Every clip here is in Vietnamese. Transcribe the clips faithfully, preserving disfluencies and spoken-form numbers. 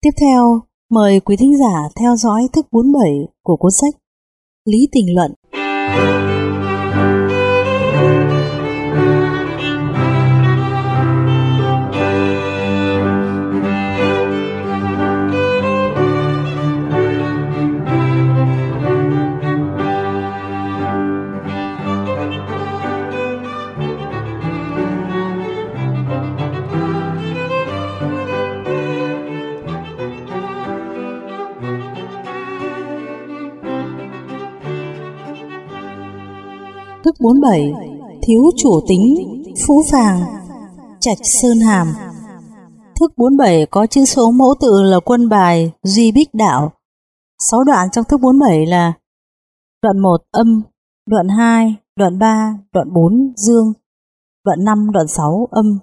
Tiếp theo, mời quý thính giả theo dõi thức bốn mươi bảy của cuốn sách Lý Tình Luận. Thức bốn mươi bảy. Thiếu chủ tính, phũ phàng, Trạch Sơn Hàm. Thức bốn mươi bảy có chữ số mẫu tự là quân bài Duy Bích Đạo. Sáu đoạn trong thức bốn mươi bảy là đoạn một âm, đoạn hai, đoạn ba, đoạn bốn dương, đoạn năm, đoạn sáu âm.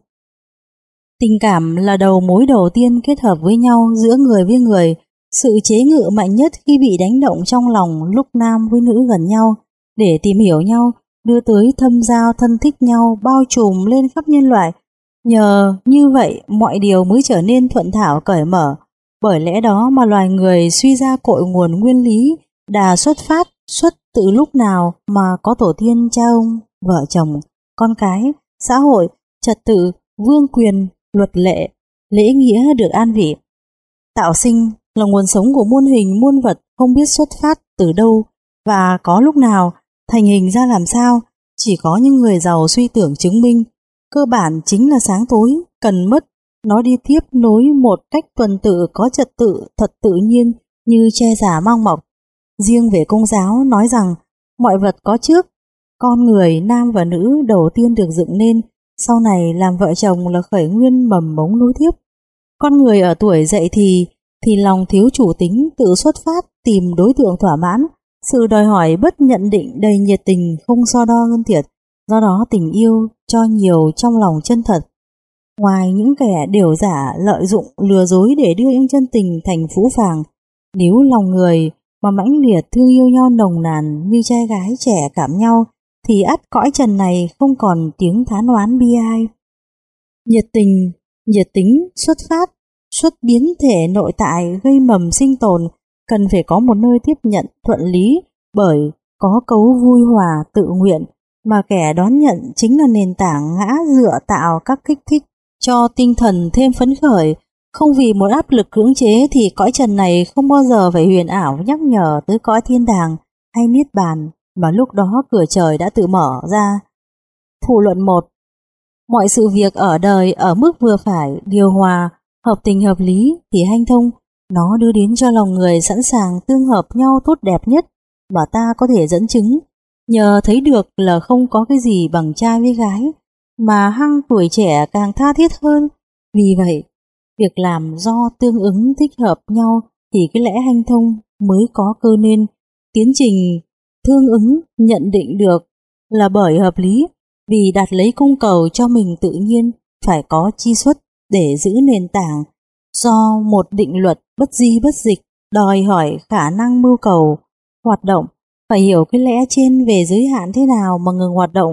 Tình cảm là đầu mối đầu tiên kết hợp với nhau giữa người với người, sự chế ngự mạnh nhất khi bị đánh động trong lòng lúc nam với nữ gần nhau để tìm hiểu nhau, đưa tới thâm giao thân thích nhau, bao trùm lên khắp nhân loại. Nhờ như vậy mọi điều mới trở nên thuận thảo cởi mở. Bởi lẽ đó mà loài người suy ra cội nguồn nguyên lý đà xuất phát xuất từ lúc nào mà có tổ tiên cha ông, vợ chồng, con cái, xã hội, trật tự, vương quyền, luật lệ, lễ nghĩa được an vị. Tạo sinh là nguồn sống của muôn hình muôn vật không biết xuất phát từ đâu và có lúc nào, thành hình ra làm sao, chỉ có những người giàu suy tưởng chứng minh. Cơ bản chính là sáng tối, cần mất, nó đi tiếp nối một cách tuần tự có trật tự thật tự nhiên như che giả mang mọc. Riêng về Công giáo nói rằng mọi vật có trước, con người nam và nữ đầu tiên được dựng nên, sau này làm vợ chồng là khởi nguyên mầm mống nối tiếp. Con người ở tuổi dậy thì thì lòng thiếu chủ tính tự xuất phát tìm đối tượng thỏa mãn, sự đòi hỏi bất nhận định đầy nhiệt tình không so đo gân thiệt, do đó tình yêu cho nhiều trong lòng chân thật. Ngoài những kẻ điều giả lợi dụng lừa dối để đưa những chân tình thành phũ phàng, nếu lòng người mà mãnh liệt thương yêu nhau nồng nàn như trai gái trẻ cảm nhau, thì ắt cõi trần này không còn tiếng thán oán bi ai. Nhiệt tình, nhiệt tính xuất phát, xuất biến thể nội tại gây mầm sinh tồn, cần phải có một nơi tiếp nhận thuận lý, bởi có cấu vui hòa tự nguyện, mà kẻ đón nhận chính là nền tảng ngã dựa tạo các kích thích cho tinh thần thêm phấn khởi. Không vì một áp lực cưỡng chế thì cõi trần này không bao giờ phải huyền ảo nhắc nhở tới cõi thiên đàng hay niết bàn, mà lúc đó cửa trời đã tự mở ra. Phụ luận một. Mọi sự việc ở đời ở mức vừa phải, điều hòa, hợp tình hợp lý thì hanh thông, nó đưa đến cho lòng người sẵn sàng tương hợp nhau tốt đẹp nhất mà ta có thể dẫn chứng. Nhờ thấy được là không có cái gì bằng trai với gái, mà hăng tuổi trẻ càng tha thiết hơn. Vì vậy, việc làm do tương ứng thích hợp nhau thì cái lẽ hanh thông mới có cơ nên. Tiến trình thương ứng nhận định được là bởi hợp lý, vì đặt lấy cung cầu cho mình tự nhiên phải có chi xuất để giữ nền tảng, do một định luật bất di bất dịch đòi hỏi khả năng mưu cầu hoạt động, phải hiểu cái lẽ trên về giới hạn thế nào mà ngừng hoạt động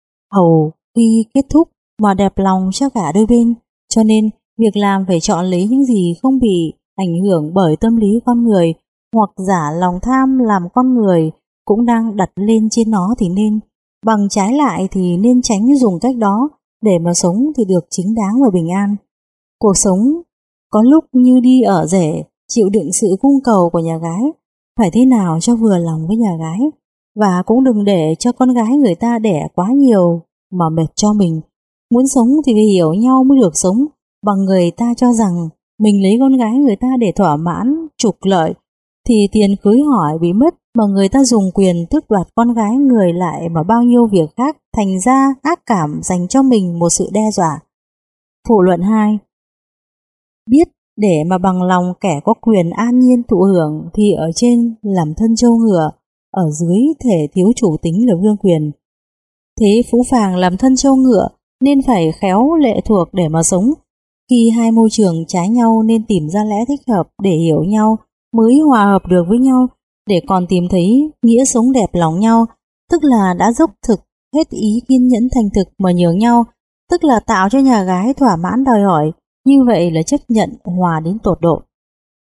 hầu khi kết thúc mà đẹp lòng cho cả đôi bên. Cho nên việc làm phải chọn lấy những gì không bị ảnh hưởng bởi tâm lý con người, hoặc giả lòng tham làm con người cũng đang đặt lên trên nó thì nên, bằng trái lại thì nên tránh dùng cách đó để mà sống thì được chính đáng và bình an. Cuộc sống có lúc như đi ở rể, chịu đựng sự cung cầu của nhà gái, phải thế nào cho vừa lòng với nhà gái, và cũng đừng để cho con gái người ta đẻ quá nhiều mà mệt cho mình. Muốn sống thì phải hiểu nhau mới được sống, bằng người ta cho rằng mình lấy con gái người ta để thỏa mãn, trục lợi, thì tiền cưới hỏi bị mất, mà người ta dùng quyền tước đoạt con gái người lại mà bao nhiêu việc khác, thành ra ác cảm dành cho mình một sự đe dọa. Phụ luận hai. Biết để mà bằng lòng kẻ có quyền an nhiên thụ hưởng thì ở trên làm thân trâu ngựa, ở dưới thể thiếu chủ tính là vương quyền. Thế phú phàng làm thân trâu ngựa nên phải khéo lệ thuộc để mà sống. Khi hai môi trường trái nhau nên tìm ra lẽ thích hợp để hiểu nhau, mới hòa hợp được với nhau, để còn tìm thấy nghĩa sống đẹp lòng nhau, tức là đã dốc thực hết ý kiên nhẫn thành thực mà nhường nhau, tức là tạo cho nhà gái thỏa mãn đòi hỏi. Như vậy là chấp nhận hòa đến tột độ.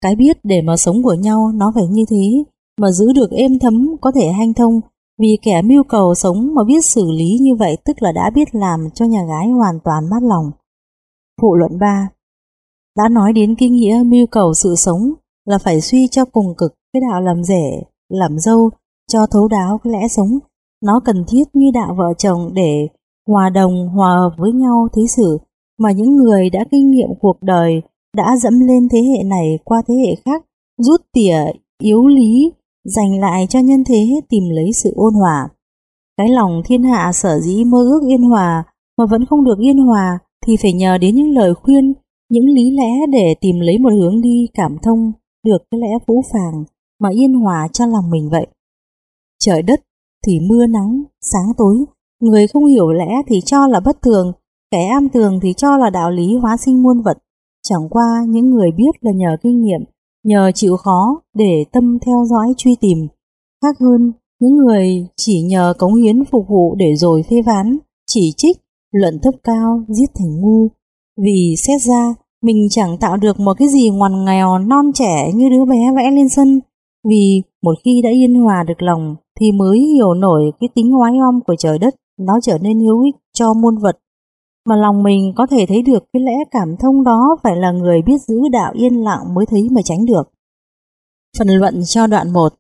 Cái biết để mà sống của nhau nó phải như thế, mà giữ được êm thấm có thể hanh thông, vì kẻ mưu cầu sống mà biết xử lý như vậy tức là đã biết làm cho nhà gái hoàn toàn mát lòng. Phụ luận ba. Đã nói đến kinh nghĩa mưu cầu sự sống là phải suy cho cùng cực cái đạo làm rể, làm dâu, cho thấu đáo cái lẽ sống. Nó cần thiết như đạo vợ chồng để hòa đồng, hòa hợp với nhau thế xử, mà những người đã kinh nghiệm cuộc đời, đã dẫm lên thế hệ này qua thế hệ khác, rút tỉa yếu lý, dành lại cho nhân thế tìm lấy sự ôn hòa. Cái lòng thiên hạ sở dĩ mơ ước yên hòa mà vẫn không được yên hòa thì phải nhờ đến những lời khuyên, những lý lẽ để tìm lấy một hướng đi cảm thông được cái lẽ phũ phàng mà yên hòa cho lòng mình vậy. Trời đất thì mưa nắng, sáng tối, người không hiểu lẽ thì cho là bất thường, kẻ am tường thì cho là đạo lý hóa sinh muôn vật. Chẳng qua những người biết là nhờ kinh nghiệm, nhờ chịu khó để tâm theo dõi truy tìm. Khác hơn, những người chỉ nhờ cống hiến phục vụ để rồi phê phán, chỉ trích, luận thấp cao, giết thành ngu. Vì xét ra, mình chẳng tạo được một cái gì ngoằn nghèo non trẻ như đứa bé vẽ lên sân. Vì một khi đã yên hòa được lòng thì mới hiểu nổi cái tính oái oăm của trời đất, nó trở nên hữu ích cho muôn vật. Mà lòng mình có thể thấy được cái lẽ cảm thông đó phải là người biết giữ đạo yên lặng mới thấy mà tránh được. Phần luận cho đoạn một.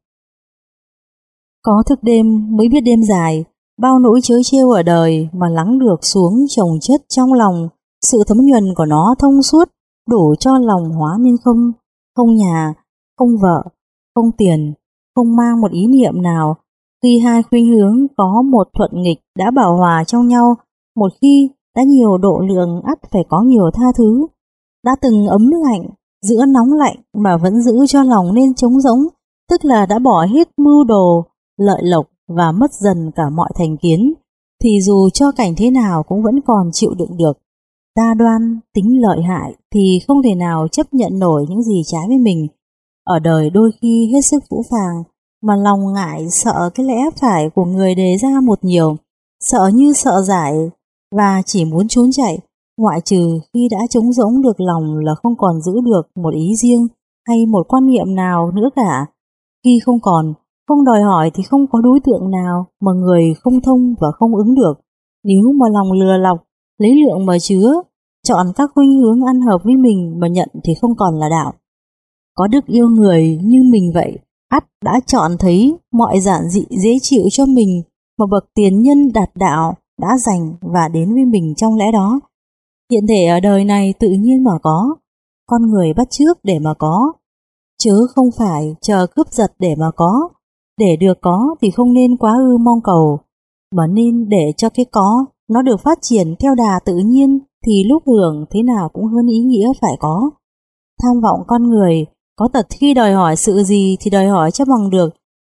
Có thức đêm mới biết đêm dài, bao nỗi chớ trêu ở đời mà lắng được xuống chồng chất trong lòng, sự thấm nhuần của nó thông suốt, đủ cho lòng hóa nên không, không nhà, không vợ, không tiền, không mang một ý niệm nào. Khi hai khuynh hướng có một thuận nghịch đã bảo hòa trong nhau, một khi đã nhiều độ lượng ắt phải có nhiều tha thứ. Đã từng ấm lạnh, giữa nóng lạnh mà vẫn giữ cho lòng nên trống rỗng, tức là đã bỏ hết mưu đồ, lợi lộc và mất dần cả mọi thành kiến, thì dù cho cảnh thế nào cũng vẫn còn chịu đựng được. Đa đoan, tính lợi hại thì không thể nào chấp nhận nổi những gì trái với mình. Ở đời đôi khi hết sức phũ phàng, mà lòng ngại sợ cái lẽ phải của người đề ra một nhiều, sợ như sợ giải và chỉ muốn trốn chạy, ngoại trừ khi đã trống rỗng được lòng là không còn giữ được một ý riêng hay một quan niệm nào nữa cả. Khi không còn, không đòi hỏi thì không có đối tượng nào mà người không thông và không ứng được. Nếu mà lòng lừa lọc, lấy lượng mà chứa, chọn các khuynh hướng ăn hợp với mình mà nhận thì không còn là đạo. Có đức yêu người như mình vậy, ắt đã chọn thấy mọi giản dị dễ chịu cho mình mà bậc tiền nhân đạt đạo đã dành và đến với mình trong lẽ đó. Hiện thể ở đời này tự nhiên mà có, con người bắt chước để mà có, chớ không phải chờ cướp giật để mà có. Để được có thì không nên quá ư mong cầu, mà nên để cho cái có nó được phát triển theo đà tự nhiên, thì lúc hưởng thế nào cũng hơn ý nghĩa phải có. Tham vọng con người có tật khi đòi hỏi sự gì thì đòi hỏi cho bằng được.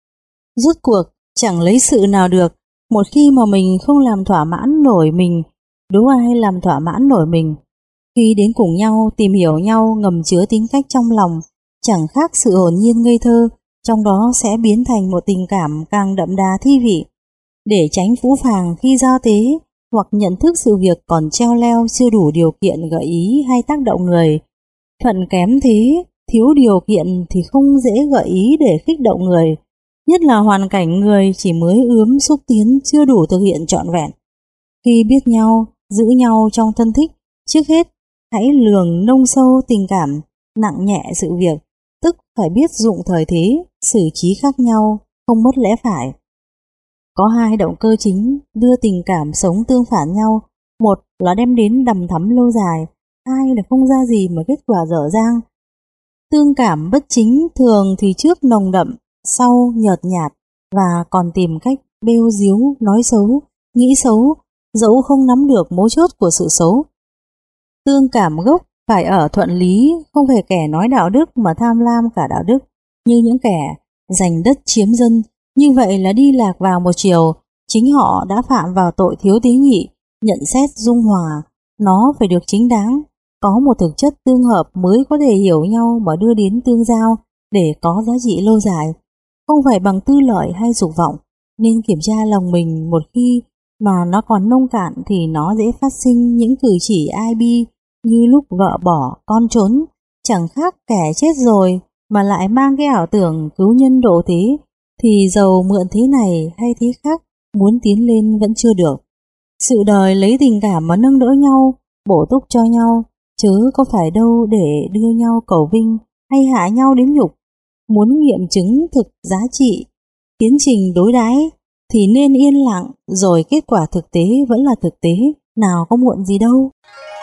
Rốt cuộc chẳng lấy sự nào được, một khi mà mình không làm thỏa mãn nổi mình, đố ai làm thỏa mãn nổi mình. Khi đến cùng nhau tìm hiểu nhau ngầm chứa tính cách trong lòng, chẳng khác sự hồn nhiên ngây thơ, trong đó sẽ biến thành một tình cảm càng đậm đà thi vị. Để tránh phũ phàng khi giao tế hoặc nhận thức sự việc còn treo leo chưa đủ điều kiện gợi ý hay tác động người. Phận kém thế, thiếu điều kiện thì không dễ gợi ý để khích động người, nhất là hoàn cảnh người chỉ mới ướm xúc tiến chưa đủ thực hiện trọn vẹn. Khi biết nhau, giữ nhau trong thân thích, trước hết hãy lường nông sâu tình cảm, nặng nhẹ sự việc, tức phải biết dụng thời thế, xử trí khác nhau, không mất lẽ phải. Có hai động cơ chính đưa tình cảm sống tương phản nhau, một là đem đến đầm thắm lâu dài, hai là không ra gì mà kết quả dở dang. Tương cảm bất chính thường thì trước nồng đậm, sau nhợt nhạt và còn tìm cách bêu díu, nói xấu, nghĩ xấu, dẫu không nắm được mấu chốt của sự xấu. Tương cảm gốc phải ở thuận lý, không phải kẻ nói đạo đức mà tham lam cả đạo đức, như những kẻ giành đất chiếm dân. Như vậy là đi lạc vào một chiều, chính họ đã phạm vào tội thiếu tế nhị, nhận xét dung hòa. Nó phải được chính đáng, có một thực chất tương hợp mới có thể hiểu nhau mà đưa đến tương giao để có giá trị lâu dài, không phải bằng tư lợi hay dục vọng. Nên kiểm tra lòng mình, một khi mà nó còn nông cạn thì nó dễ phát sinh những cử chỉ ai bi như lúc vợ bỏ, con trốn, chẳng khác kẻ chết rồi mà lại mang cái ảo tưởng cứu nhân độ thế, thì dầu mượn thế này hay thế khác, muốn tiến lên vẫn chưa được. Sự đời lấy tình cảm mà nâng đỡ nhau, bổ túc cho nhau, chứ có phải đâu để đưa nhau cầu vinh hay hạ nhau đến nhục. Muốn nghiệm chứng thực giá trị tiến trình đối đãi thì nên yên lặng, rồi kết quả thực tế vẫn là thực tế, nào có muộn gì đâu.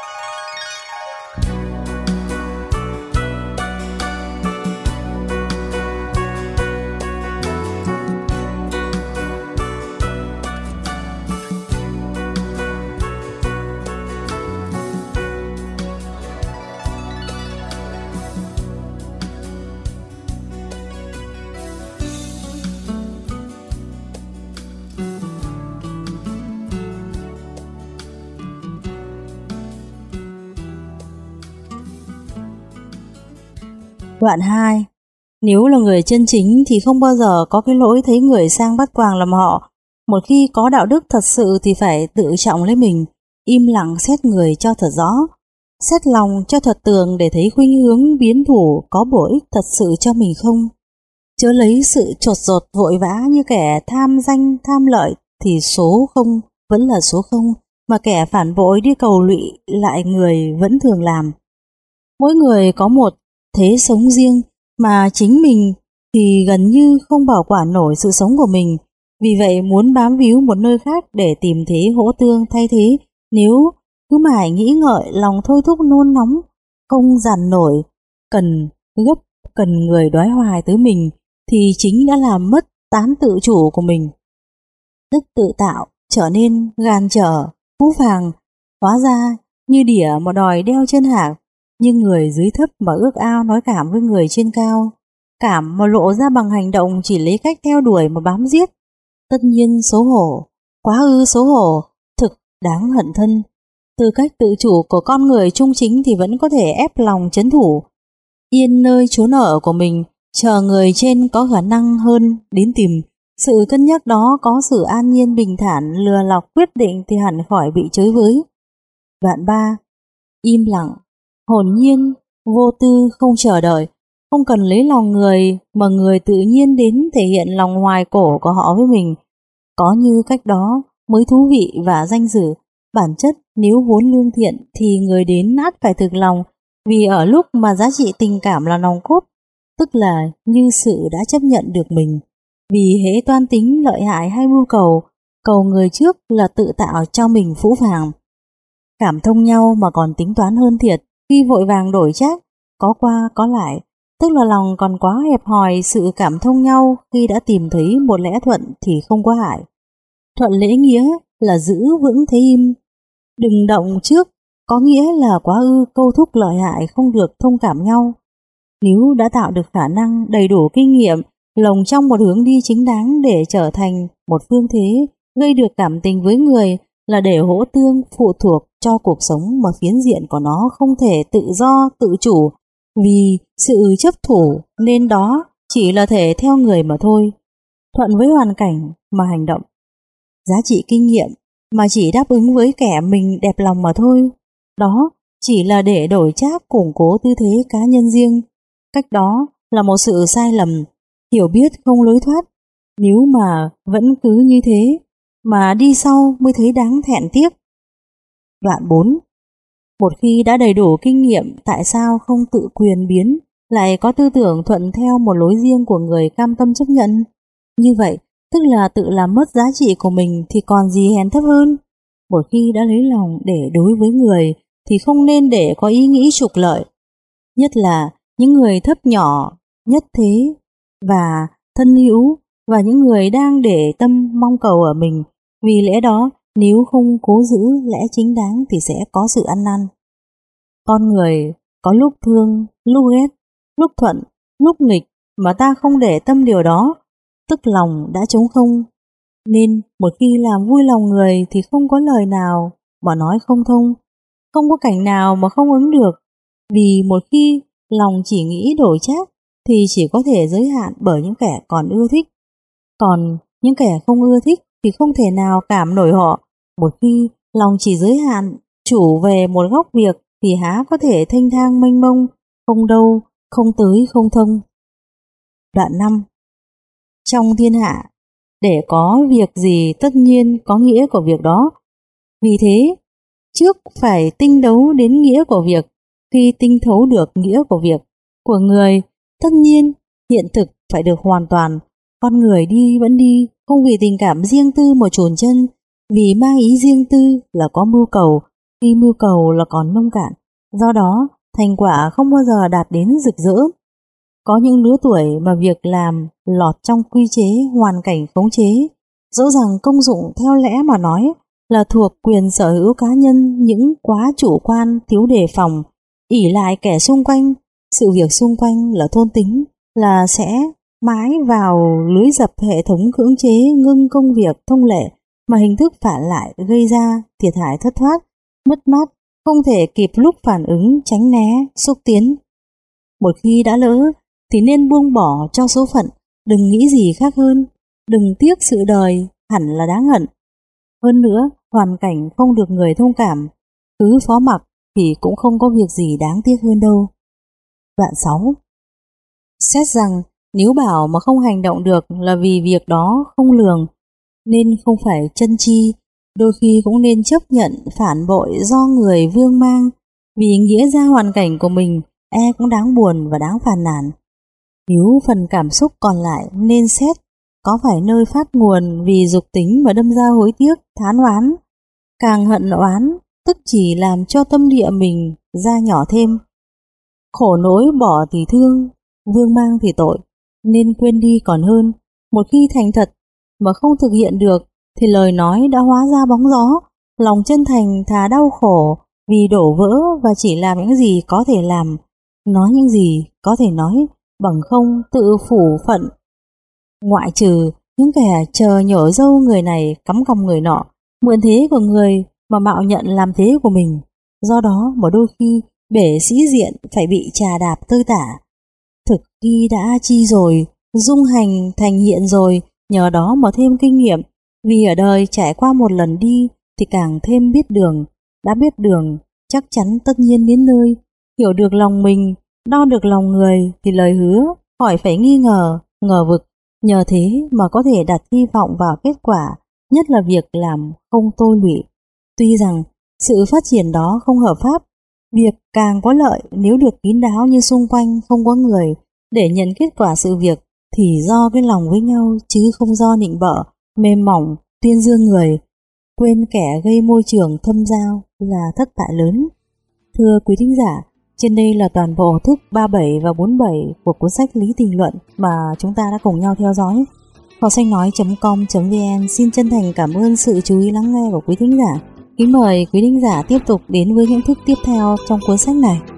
Đoạn hai. Nếu là người chân chính thì không bao giờ có cái lỗi thấy người sang bắt quàng làm họ. Một khi có đạo đức thật sự thì phải tự trọng lấy mình, im lặng xét người cho thật rõ, xét lòng cho thật tường để thấy khuynh hướng biến thủ có bổ ích thật sự cho mình không. Chớ lấy sự chột dột vội vã như kẻ tham danh tham lợi thì số không vẫn là số không, mà kẻ phản bội đi cầu lụy lại người vẫn thường làm. Mỗi người có một thế sống riêng, mà chính mình thì gần như không bảo quản nổi sự sống của mình. Vì vậy muốn bám víu một nơi khác để tìm thế hỗ tương thay thế, nếu cứ mãi nghĩ ngợi, lòng thôi thúc nôn nóng, không dằn nổi, cần gấp, cần người đoái hoài tới mình, thì chính đã làm mất tán tự chủ của mình. Tức tự tạo trở nên gan trở, phũ phàng, hóa ra như đỉa mà đòi đeo chân hạc, như người dưới thấp mà ước ao nói cảm với người trên cao. Cảm mà lộ ra bằng hành động chỉ lấy cách theo đuổi mà bám giết. Tất nhiên xấu hổ, quá ư xấu hổ, thực đáng hận thân. Từ cách tự chủ của con người trung chính thì vẫn có thể ép lòng trấn thủ, yên nơi chốn ở của mình, chờ người trên có khả năng hơn đến tìm. Sự cân nhắc đó có sự an nhiên bình thản, lừa lọc quyết định thì hẳn khỏi bị chới với. Đoạn ba. Im lặng, hồn nhiên, vô tư, không chờ đợi, không cần lấy lòng người mà người tự nhiên đến thể hiện lòng hoài cổ của họ với mình. Có như cách đó mới thú vị và danh dự. Bản chất nếu vốn lương thiện thì người đến ắt phải thực lòng, vì ở lúc mà giá trị tình cảm là nòng cốt, tức là như sự đã chấp nhận được mình. Vì hễ toan tính lợi hại hay mưu cầu, cầu người trước là tự tạo cho mình phũ phàng. Cảm thông nhau mà còn tính toán hơn thiệt, khi vội vàng đổi trác, có qua có lại, tức là lòng còn quá hẹp hòi. Sự cảm thông nhau khi đã tìm thấy một lẽ thuận thì không có hại. Thuận lễ nghĩa là giữ vững thế im, đừng động trước, có nghĩa là quá ư câu thúc lợi hại không được thông cảm nhau. Nếu đã tạo được khả năng đầy đủ kinh nghiệm, lồng trong một hướng đi chính đáng để trở thành một phương thế, gây được cảm tình với người, là để hỗ tương phụ thuộc cho cuộc sống mà phiến diện của nó không thể tự do tự chủ, vì sự chấp thủ nên đó chỉ là thể theo người mà thôi. Thuận với hoàn cảnh mà hành động, giá trị kinh nghiệm mà chỉ đáp ứng với kẻ mình đẹp lòng mà thôi. Đó chỉ là để đổi trác củng cố tư thế cá nhân riêng. Cách đó là một sự sai lầm, hiểu biết không lối thoát. Nếu mà vẫn cứ như thế mà đi sau mới thấy đáng thẹn tiếc. Đoạn bốn. Một khi đã đầy đủ kinh nghiệm, tại sao không tự quyền biến, lại có tư tưởng thuận theo một lối riêng của người cam tâm chấp nhận? Như vậy, tức là tự làm mất giá trị của mình thì còn gì hèn thấp hơn. Một khi đã lấy lòng để đối với người thì không nên để có ý nghĩ trục lợi. Nhất là những người thấp nhỏ, nhất thế và thân hữu, và những người đang để tâm mong cầu ở mình. Vì lẽ đó, nếu không cố giữ lẽ chính đáng thì sẽ có sự ăn năn. Con người có lúc thương, lúc ghét, lúc thuận, lúc nghịch, mà ta không để tâm điều đó, tức lòng đã trống không. Nên một khi làm vui lòng người thì không có lời nào mà nói không thông, không có cảnh nào mà không ứng được. Vì một khi lòng chỉ nghĩ đổi trác thì chỉ có thể giới hạn bởi những kẻ còn ưa thích. Còn những kẻ không ưa thích thì không thể nào cảm nổi họ. Một khi lòng chỉ giới hạn chủ về một góc việc thì há có thể thênh thang mênh mông không đâu, không tới không thông. Đoạn năm. Trong thiên hạ, để có việc gì tất nhiên có nghĩa của việc đó. Vì thế, trước phải tinh đấu đến nghĩa của việc, khi tinh thấu được nghĩa của việc, của người, tất nhiên hiện thực phải được hoàn toàn. Con người đi vẫn đi, không vì tình cảm riêng tư mà chùn chân, vì mang ý riêng tư là có mưu cầu, khi mưu cầu là còn nông cạn. Do đó, thành quả không bao giờ đạt đến rực rỡ. Có những lứa tuổi mà việc làm lọt trong quy chế hoàn cảnh khống chế, dẫu rằng công dụng theo lẽ mà nói là thuộc quyền sở hữu cá nhân, những quá chủ quan, thiếu đề phòng, ỷ lại kẻ xung quanh, sự việc xung quanh là thôn tính, là sẽ mãi vào lưới dập hệ thống cưỡng chế ngưng công việc thông lệ, mà hình thức phản lại gây ra thiệt hại thất thoát, mất mát, không thể kịp lúc phản ứng, tránh né, xúc tiến. Một khi đã lỡ thì nên buông bỏ cho số phận, đừng nghĩ gì khác hơn, đừng tiếc sự đời, hẳn là đáng hận. Hơn nữa, hoàn cảnh không được người thông cảm, cứ phó mặc thì cũng không có việc gì đáng tiếc hơn đâu. Đoạn sáu. Xét rằng nếu bảo mà không hành động được là vì việc đó không lường, nên không phải chân chi, đôi khi cũng nên chấp nhận phản bội do người vương mang, vì nghĩa ra hoàn cảnh của mình e cũng đáng buồn và đáng phàn nàn. Nếu phần cảm xúc còn lại nên xét có phải nơi phát nguồn vì dục tính mà đâm ra hối tiếc, thán oán. Càng hận oán, tức chỉ làm cho tâm địa mình ra nhỏ thêm. Khổ nỗi bỏ thì thương, vương mang thì tội, nên quên đi còn hơn. Một khi thành thật mà không thực hiện được thì lời nói đã hóa ra bóng gió. Lòng chân thành thà đau khổ vì đổ vỡ và chỉ làm những gì có thể làm, nói những gì có thể nói, bằng không tự phủ phận. Ngoại trừ những kẻ chờ nhổ râu người này cắm còng người nọ, mượn thế của người mà mạo nhận làm thế của mình. Do đó mà đôi khi bể sĩ diện phải bị trà đạp tơi tả. Thực khi đã chi rồi, dung hành thành hiện rồi, nhờ đó mà thêm kinh nghiệm. Vì ở đời trải qua một lần đi thì càng thêm biết đường. Đã biết đường chắc chắn tất nhiên đến nơi. Hiểu được lòng mình, đo được lòng người thì lời hứa khỏi phải nghi ngờ, ngờ vực. Nhờ thế mà có thể đặt hy vọng vào kết quả, nhất là việc làm không tôi lụy. Tuy rằng sự phát triển đó không hợp pháp, việc càng có lợi nếu được kín đáo như xung quanh không có người để nhận kết quả sự việc, thì do cái lòng với nhau chứ không do nịnh bợ, mềm mỏng, tuyên dương người, quên kẻ gây môi trường thâm giao là thất bại lớn. Thưa quý thính giả, trên đây là toàn bộ thức ba mươi bảy và bốn mươi bảy của cuốn sách Lý Tình Luận mà chúng ta đã cùng nhau theo dõi. Họ xanh nói chấm com chấm vn xin chân thành cảm ơn sự chú ý lắng nghe của quý thính giả. Kính mời quý thính giả tiếp tục đến với những thức tiếp theo trong cuốn sách này.